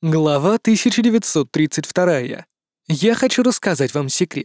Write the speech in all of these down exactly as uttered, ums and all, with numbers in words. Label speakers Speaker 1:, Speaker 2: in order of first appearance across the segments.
Speaker 1: Глава тысяча девятьсот тридцать два. Я хочу рассказать вам секрет.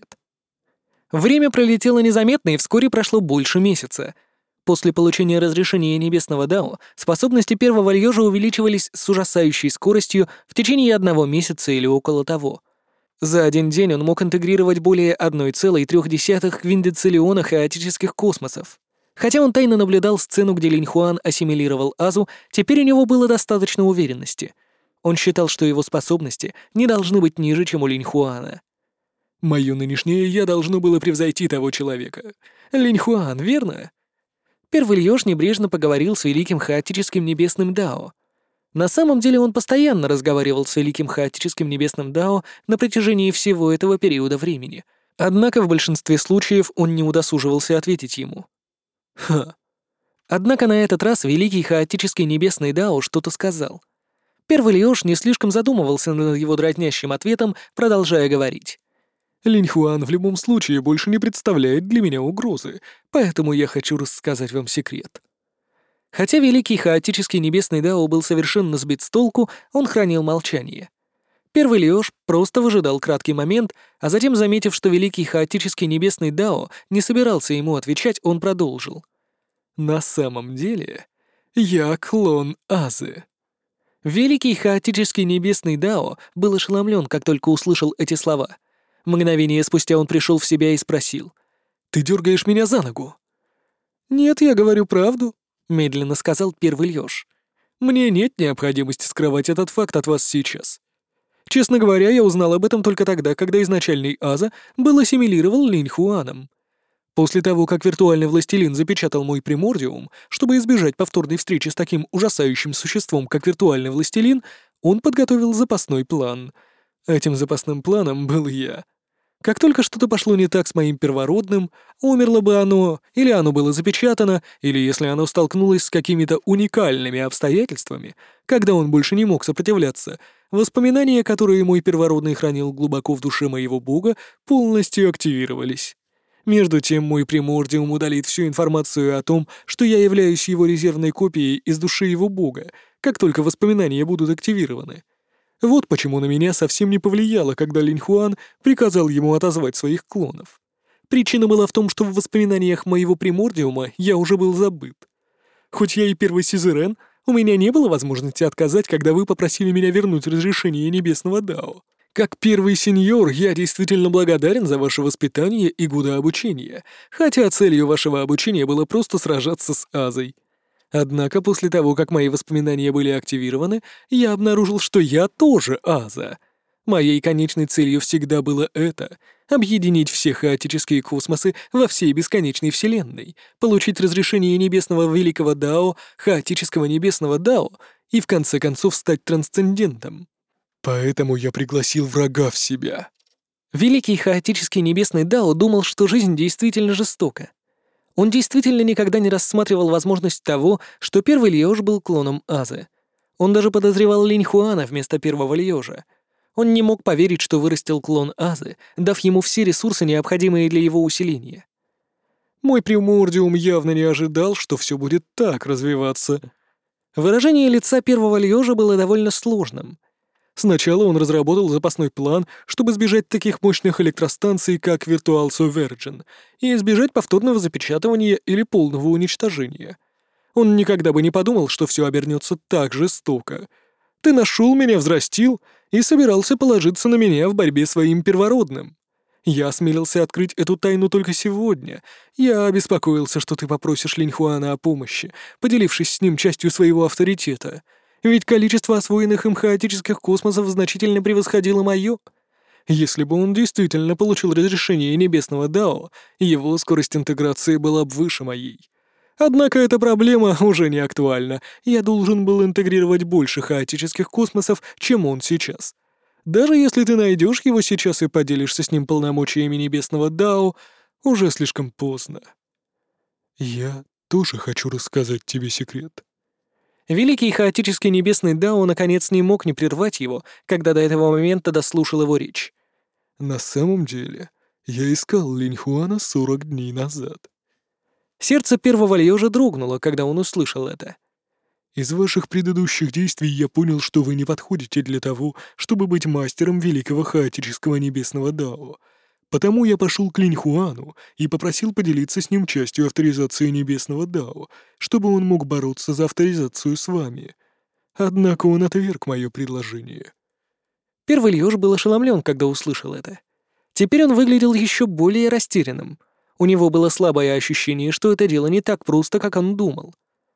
Speaker 1: Время пролетело незаметно, и вскоре прошло больше месяца. После получения разрешения Небесного Дао способности первого Льёжа увеличивались с ужасающей скоростью в течение одного месяца или около того. За один день он мог интегрировать более одна целая три десятых квинтициллиона хаотических космосов. Хотя он тайно наблюдал сцену, где Линь Хуан ассимилировал Азу, теперь у него было достаточно уверенности. Он считал, что его способности не должны быть ниже, чем у Линь Хуана. «Моё нынешнее «я» должно было превзойти того человека. Линь Хуан, верно?» Первый Льёж небрежно поговорил с великим хаотическим небесным Дао. На самом деле он постоянно разговаривал с великим хаотическим небесным Дао на протяжении всего этого периода времени. Однако в большинстве случаев он не удосуживался ответить ему. Ха. Однако на этот раз великий хаотический небесный Дао что-то сказал. Первый Льёж не слишком задумывался над его дразнящим ответом, продолжая говорить. «Линь Хуан в любом случае больше не представляет для меня угрозы, поэтому я хочу рассказать вам секрет». Хотя великий хаотический небесный Дао был совершенно сбит с толку, он хранил молчание. Первый Льёж просто выжидал краткий момент, а затем, заметив, что великий хаотический небесный Дао не собирался ему отвечать, он продолжил. «На самом деле, я клон Азы». Великий хаотический небесный Дао был ошеломлен, как только услышал эти слова. Мгновение спустя он пришел в себя и спросил. «Ты дергаешь меня за ногу?» «Нет, я говорю правду», — медленно сказал первый Льёж. «Мне нет необходимости скрывать этот факт от вас сейчас. Честно говоря, я узнал об этом только тогда, когда изначальный Аза был ассимилирован Линь Хуаном. После того, как виртуальный властелин запечатал мой примордиум, чтобы избежать повторной встречи с таким ужасающим существом, как виртуальный властелин, он подготовил запасной план. Этим запасным планом был я. Как только что-то пошло не так с моим первородным, умерло бы оно, или оно было запечатано, или если оно столкнулось с какими-то уникальными обстоятельствами, когда он больше не мог сопротивляться, воспоминания, которые мой первородный хранил глубоко в душе моего бога, полностью активировались. Между тем, мой примордиум удалит всю информацию о том, что я являюсь его резервной копией из души его бога, как только воспоминания будут активированы. Вот почему на меня совсем не повлияло, когда Линь Хуан приказал ему отозвать своих клонов. Причина была в том, что в воспоминаниях моего примордиума я уже был забыт. Хоть я и первый сюзерен, у меня не было возможности отказать, когда вы попросили меня вернуть разрешение Небесного Дао. Как первый сеньор, я действительно благодарен за ваше воспитание и годы обучения, хотя целью вашего обучения было просто сражаться с Азой. Однако после того, как мои воспоминания были активированы, я обнаружил, что я тоже Аза. Моей конечной целью всегда было это — объединить все хаотические космосы во всей бесконечной вселенной, получить разрешение небесного великого Дао, хаотического небесного Дао и в конце концов стать трансцендентом. Поэтому я пригласил врага в себя. Великий хаотический небесный Дао думал, что жизнь действительно жестока. Он действительно никогда не рассматривал возможность того, что первый Льёж был клоном Азы. Он даже подозревал Линь Хуана вместо первого Льёжа. Он не мог поверить, что вырастил клон Азы, дав ему все ресурсы, необходимые для его усиления. Мой примордиум явно не ожидал, что все будет так развиваться. Выражение лица первого Льёжа было довольно сложным. Сначала он разработал запасной план, чтобы избежать таких мощных электростанций, как Virtual Sovereign, и избежать повторного запечатывания или полного уничтожения. Он никогда бы не подумал, что все обернется так жестоко. Ты нашел меня, взрастил и собирался положиться на меня в борьбе своим первородным. Я осмелился открыть эту тайну только сегодня. Я обеспокоился, что ты попросишь Линь Хуана о помощи, поделившись с ним частью своего авторитета. Ведь количество освоенных им хаотических космосов значительно превосходило моё. Если бы он действительно получил разрешение Небесного Дао, его скорость интеграции была бы выше моей. Однако эта проблема уже не актуальна. Я должен был интегрировать больше хаотических космосов, чем он сейчас. Даже если ты найдешь его сейчас и поделишься с ним полномочиями Небесного Дао, уже слишком поздно. Я тоже хочу рассказать тебе секрет. Великий хаотический небесный Дао наконец не мог не прервать его, когда до этого момента дослушал его речь. «На самом деле, я искал Линь Хуана сорок дней назад». Сердце первого Льёжа дрогнуло, когда он услышал это.
Speaker 2: Из ваших предыдущих действий я понял, что вы не подходите для того, чтобы быть мастером великого хаотического небесного Дао. Потому я пошел к Линьхуану и попросил поделиться с ним частью авторизации небесного Дао, чтобы он мог бороться за авторизацию с вами. Однако он отверг мое предложение.
Speaker 1: Первый Льёж был ошеломлен, когда услышал это. Теперь он выглядел еще более растерянным. У него было слабое ощущение, что это дело не так просто, как он думал.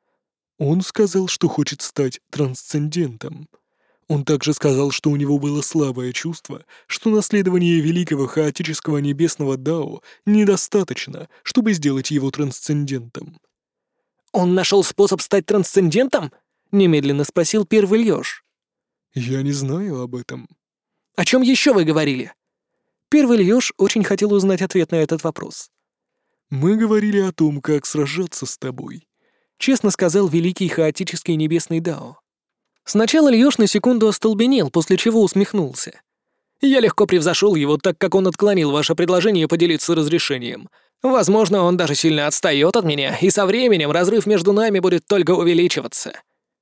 Speaker 2: Он сказал, что хочет стать трансцендентом. Он также сказал, что у него было слабое чувство, что наследование великого хаотического небесного Дао недостаточно, чтобы сделать его трансцендентом.
Speaker 1: «Он нашел способ стать трансцендентом?» — немедленно спросил первый Льёж.
Speaker 2: Я не знаю об этом.
Speaker 1: «О чем еще вы говорили?» Первый Льёж очень хотел узнать ответ на этот вопрос.
Speaker 2: Мы говорили о том, как сражаться с тобой.
Speaker 1: Честно сказал великий хаотический небесный Дао. Сначала Льёж на секунду остолбенел, после чего усмехнулся. «Я легко превзошел его, так как он отклонил ваше предложение поделиться разрешением. Возможно, он даже сильно отстает от меня, и со временем разрыв между нами будет только увеличиваться».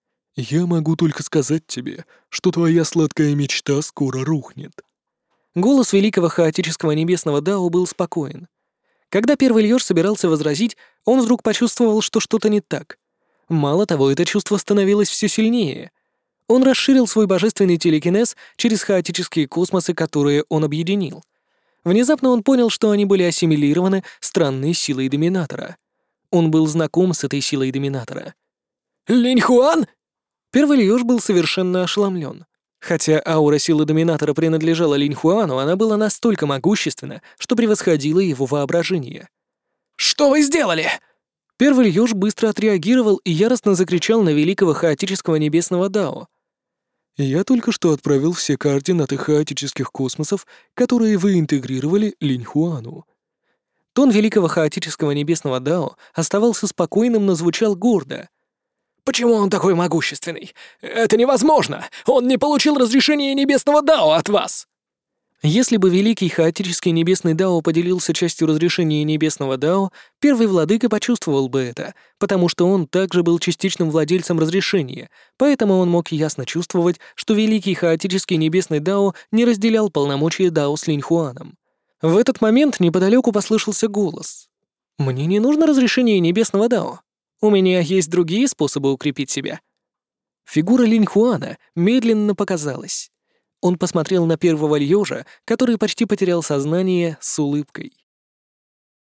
Speaker 2: Я могу только сказать тебе, что твоя сладкая мечта скоро рухнет.
Speaker 1: Голос великого хаотического небесного Дао был спокоен. Когда первый Льёж собирался возразить, он вдруг почувствовал, что что-то не так. Мало того, это чувство становилось все сильнее. Он расширил свой божественный телекинез через хаотические космосы, которые он объединил. Внезапно он понял, что они были ассимилированы странной силой Доминатора. Он был знаком с этой силой Доминатора. «Линьхуан!» Первый Льёж был совершенно ошеломлен. Хотя аура силы Доминатора принадлежала Линьхуану, она была настолько могущественна, что превосходила его воображение. «Что вы сделали?» Первый Льёж быстро отреагировал и яростно закричал на великого хаотического небесного Дао.
Speaker 2: Я только что отправил все координаты хаотических космосов, которые вы интегрировали Линьхуану.
Speaker 1: Тон великого хаотического небесного Дао оставался спокойным, но звучал гордо. «Почему он такой могущественный? Это невозможно! Он не получил разрешения небесного Дао от вас!» Если бы великий хаотический небесный Дао поделился частью разрешения небесного Дао, первый владыка почувствовал бы это, потому что он также был частичным владельцем разрешения, поэтому он мог ясно чувствовать, что великий хаотический небесный Дао не разделял полномочия Дао с Линьхуаном. В этот момент неподалеку послышался голос. «Мне не нужно разрешение небесного Дао. У меня есть другие способы укрепить себя». Фигура Линьхуана медленно показалась. Он посмотрел на первого Льёжа, который почти потерял сознание, с улыбкой.